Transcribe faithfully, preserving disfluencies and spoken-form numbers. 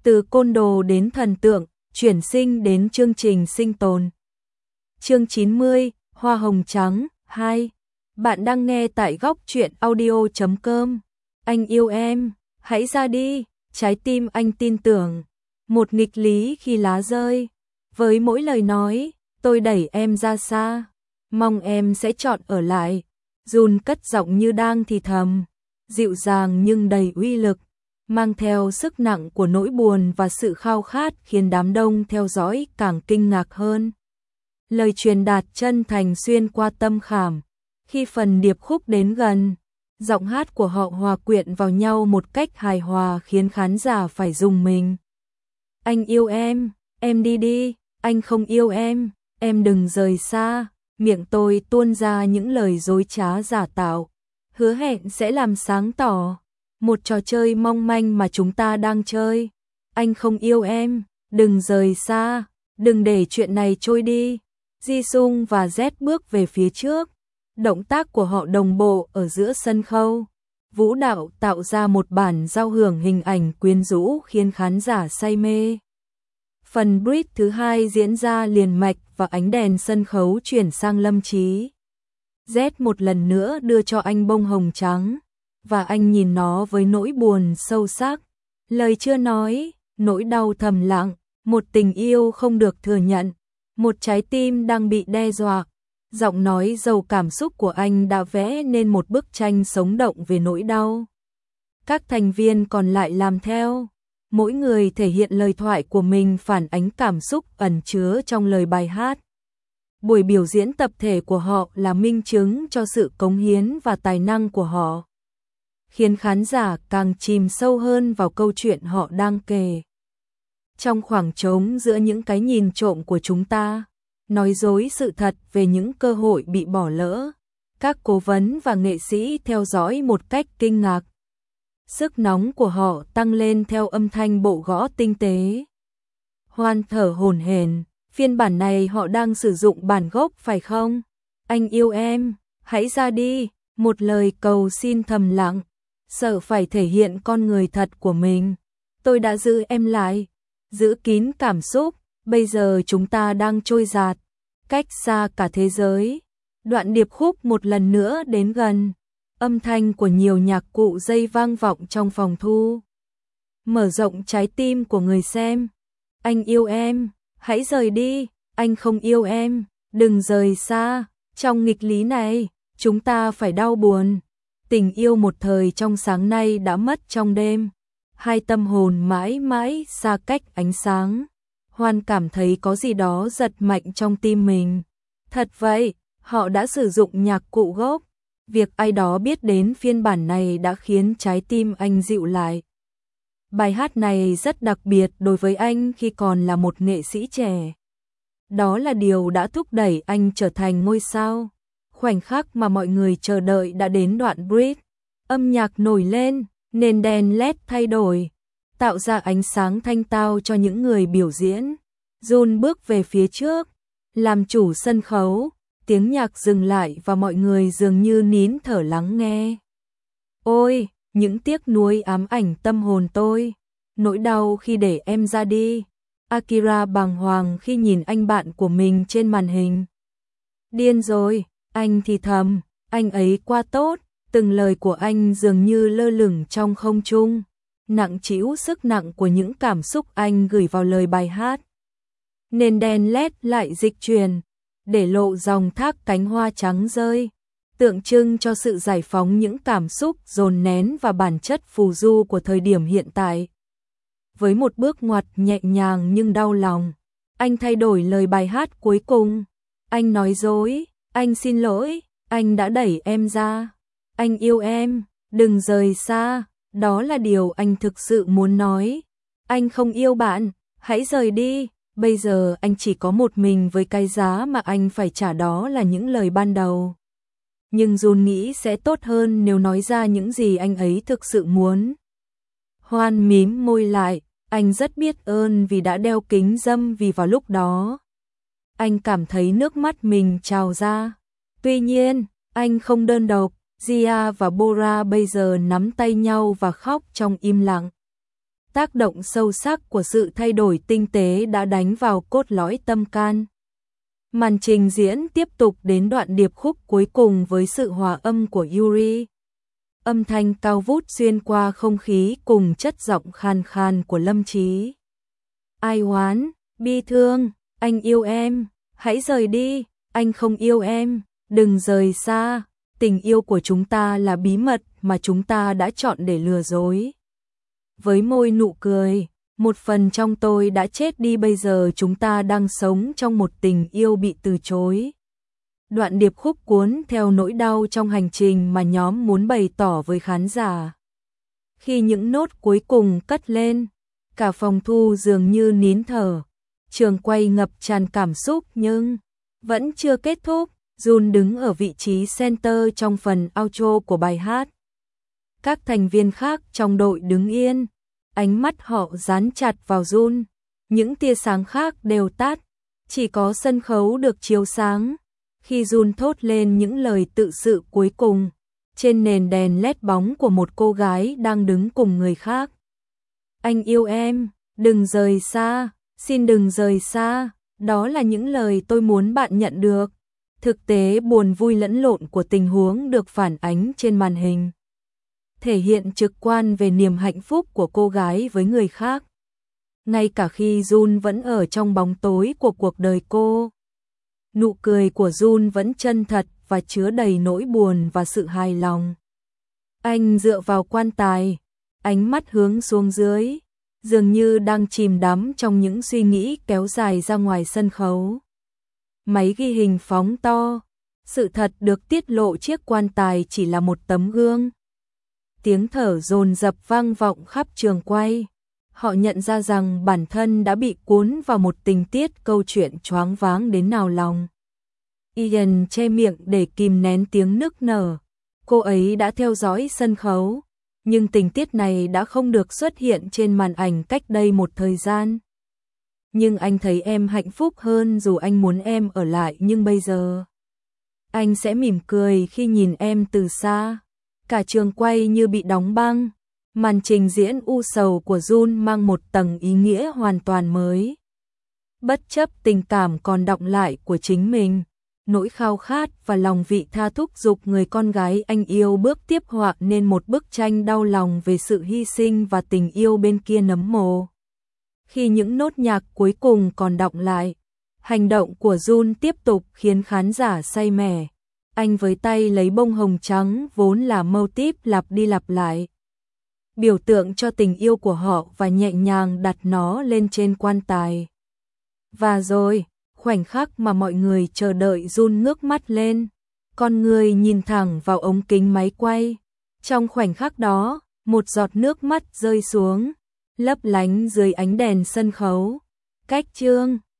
Từ côn đồ đến thần tượng, chuyển sinh đến chương trình sinh tồn. Chương chín mươi, Hoa hồng trắng, hai. Bạn đang nghe tại góc truyện audio chấm com. Anh yêu em, hãy ra đi, trái tim anh tin tưởng. Một nghịch lý khi lá rơi. Với mỗi lời nói, tôi đẩy em ra xa. Mong em sẽ chọn ở lại. Jun cất giọng như đang thì thầm. Dịu dàng nhưng đầy uy lực. Mang theo sức nặng của nỗi buồn và sự khao khát khiến đám đông theo dõi càng kinh ngạc hơn. Lời truyền đạt chân thành xuyên qua tâm khảm. Khi phần điệp khúc đến gần, giọng hát của họ hòa quyện vào nhau một cách hài hòa khiến khán giả phải rùng mình. Anh yêu em, em đi đi, anh không yêu em, em đừng rời xa. Miệng tôi tuôn ra những lời dối trá giả tạo, hứa hẹn sẽ làm sáng tỏ một trò chơi mong manh mà chúng ta đang chơi. Anh không yêu em, đừng rời xa, đừng để chuyện này trôi đi. Jisung và Z bước về phía trước, động tác của họ đồng bộ ở giữa sân khấu. Vũ đạo tạo ra một bản giao hưởng hình ảnh quyến rũ khiến khán giả say mê. Phần bridge thứ hai diễn ra liền mạch và ánh đèn sân khấu chuyển sang Lâm Chí. Z một lần nữa đưa cho anh bông hồng trắng, và anh nhìn nó với nỗi buồn sâu sắc. Lời chưa nói, nỗi đau thầm lặng, một tình yêu không được thừa nhận, một trái tim đang bị đe dọa. Giọng nói giàu cảm xúc của anh đã vẽ nên một bức tranh sống động về nỗi đau. Các thành viên còn lại làm theo. Mỗi người thể hiện lời thoại của mình phản ánh cảm xúc ẩn chứa trong lời bài hát. Buổi biểu diễn tập thể của họ là minh chứng cho sự cống hiến và tài năng của họ, khiến khán giả càng chìm sâu hơn vào câu chuyện họ đang kể. Trong khoảng trống giữa những cái nhìn trộm của chúng ta, nói dối sự thật về những cơ hội bị bỏ lỡ, các cố vấn và nghệ sĩ theo dõi một cách kinh ngạc. Sức nóng của họ tăng lên theo âm thanh bộ gõ tinh tế. Hoan thở hổn hển, phiên bản này họ đang sử dụng bản gốc phải không? Anh yêu em, hãy ra đi, một lời cầu xin thầm lặng, sợ phải thể hiện con người thật của mình. Tôi đã giữ em lại, giữ kín cảm xúc, bây giờ chúng ta đang trôi dạt, cách xa cả thế giới. Đoạn điệp khúc một lần nữa đến gần. Âm thanh của nhiều nhạc cụ dây vang vọng trong phòng thu, mở rộng trái tim của người xem. Anh yêu em, hãy rời đi, anh không yêu em, đừng rời xa. Trong nghịch lý này, chúng ta phải đau buồn. Tình yêu một thời trong sáng nay đã mất trong đêm. Hai tâm hồn mãi mãi xa cách ánh sáng. Hoan cảm thấy có gì đó giật mạnh trong tim mình. Thật vậy, họ đã sử dụng nhạc cụ gốc. Việc ai đó biết đến phiên bản này đã khiến trái tim anh dịu lại. Bài hát này rất đặc biệt đối với anh khi còn là một nghệ sĩ trẻ. Đó là điều đã thúc đẩy anh trở thành ngôi sao. Khoảnh khắc mà mọi người chờ đợi đã đến đoạn bridge. Âm nhạc nổi lên, nền đèn led thay đổi, tạo ra ánh sáng thanh tao cho những người biểu diễn. Jun bước về phía trước, làm chủ sân khấu. Tiếng nhạc dừng lại và mọi người dường như nín thở lắng nghe. Ôi, những tiếc nuối ám ảnh tâm hồn tôi. Nỗi đau khi để em ra đi. Akira bàng hoàng khi nhìn anh bạn của mình trên màn hình. Điên rồi, anh thì thầm, anh ấy quá tốt. Từng lời của anh dường như lơ lửng trong không trung, nặng trĩu sức nặng của những cảm xúc anh gửi vào lời bài hát. Nền đèn led lại dịch chuyển, để lộ dòng thác cánh hoa trắng rơi, tượng trưng cho sự giải phóng những cảm xúc dồn nén và bản chất phù du của thời điểm hiện tại. Với một bước ngoặt nhẹ nhàng nhưng đau lòng, anh thay đổi lời bài hát cuối cùng. Anh nói dối, anh xin lỗi, anh đã đẩy em ra. Anh yêu em, đừng rời xa, đó là điều anh thực sự muốn nói. Anh không yêu bạn, hãy rời đi. Bây giờ anh chỉ có một mình với cái giá mà anh phải trả, đó là những lời ban đầu. Nhưng Jun nghĩ sẽ tốt hơn nếu nói ra những gì anh ấy thực sự muốn. Hoan mím môi lại, anh rất biết ơn vì đã đeo kính râm vì vào lúc đó. Anh cảm thấy nước mắt mình trào ra. Tuy nhiên, anh không đơn độc, Gia và Bora bây giờ nắm tay nhau và khóc trong im lặng. Tác động sâu sắc của sự thay đổi tinh tế đã đánh vào cốt lõi tâm can. Màn trình diễn tiếp tục đến đoạn điệp khúc cuối cùng với sự hòa âm của Yuri. Âm thanh cao vút xuyên qua không khí cùng chất giọng khàn khàn của Lâm Chí. Ai oán, bi thương, anh yêu em, hãy rời đi, anh không yêu em, đừng rời xa, tình yêu của chúng ta là bí mật mà chúng ta đã chọn để lừa dối. Với môi nụ cười, một phần trong tôi đã chết đi, bây giờ chúng ta đang sống trong một tình yêu bị từ chối. Đoạn điệp khúc cuốn theo nỗi đau trong hành trình mà nhóm muốn bày tỏ với khán giả. Khi những nốt cuối cùng cất lên, cả phòng thu dường như nín thở. Trường quay ngập tràn cảm xúc nhưng vẫn chưa kết thúc. Jun đứng ở vị trí center trong phần outro của bài hát. Các thành viên khác trong đội đứng yên, ánh mắt họ dán chặt vào Jun. Những tia sáng khác đều tắt, chỉ có sân khấu được chiếu sáng. Khi Jun thốt lên những lời tự sự cuối cùng, trên nền đèn led bóng của một cô gái đang đứng cùng người khác. Anh yêu em, đừng rời xa, xin đừng rời xa, đó là những lời tôi muốn bạn nhận được. Thực tế buồn vui lẫn lộn của tình huống được phản ánh trên màn hình, thể hiện trực quan về niềm hạnh phúc của cô gái với người khác. Ngay cả khi Jun vẫn ở trong bóng tối của cuộc đời cô, nụ cười của Jun vẫn chân thật và chứa đầy nỗi buồn và sự hài lòng. Anh dựa vào quan tài, ánh mắt hướng xuống dưới, dường như đang chìm đắm trong những suy nghĩ kéo dài ra ngoài sân khấu. Máy ghi hình phóng to, sự thật được tiết lộ, chiếc quan tài chỉ là một tấm gương. Tiếng thở dồn dập vang vọng khắp trường quay. Họ nhận ra rằng bản thân đã bị cuốn vào một tình tiết câu chuyện choáng váng đến nào lòng. Ian che miệng để kìm nén tiếng nức nở. Cô ấy đã theo dõi sân khấu, nhưng tình tiết này đã không được xuất hiện trên màn ảnh cách đây một thời gian. Nhưng anh thấy em hạnh phúc hơn dù anh muốn em ở lại, nhưng bây giờ anh sẽ mỉm cười khi nhìn em từ xa. Cả trường quay như bị đóng băng. Màn trình diễn u sầu của Jun mang một tầng ý nghĩa hoàn toàn mới. Bất chấp tình cảm còn đọng lại của chính mình, nỗi khao khát và lòng vị tha thúc giục người con gái anh yêu bước tiếp họa nên một bức tranh đau lòng về sự hy sinh và tình yêu bên kia nấm mồ. Khi những nốt nhạc cuối cùng còn đọng lại, hành động của Jun tiếp tục khiến khán giả say mẻ. Anh với tay lấy bông hồng trắng vốn là motif lặp đi lặp lại, biểu tượng cho tình yêu của họ, và nhẹ nhàng đặt nó lên trên quan tài. Và rồi, khoảnh khắc mà mọi người chờ đợi, Jun ngước mắt lên, con người nhìn thẳng vào ống kính máy quay. Trong khoảnh khắc đó, một giọt nước mắt rơi xuống, lấp lánh dưới ánh đèn sân khấu. Cách chương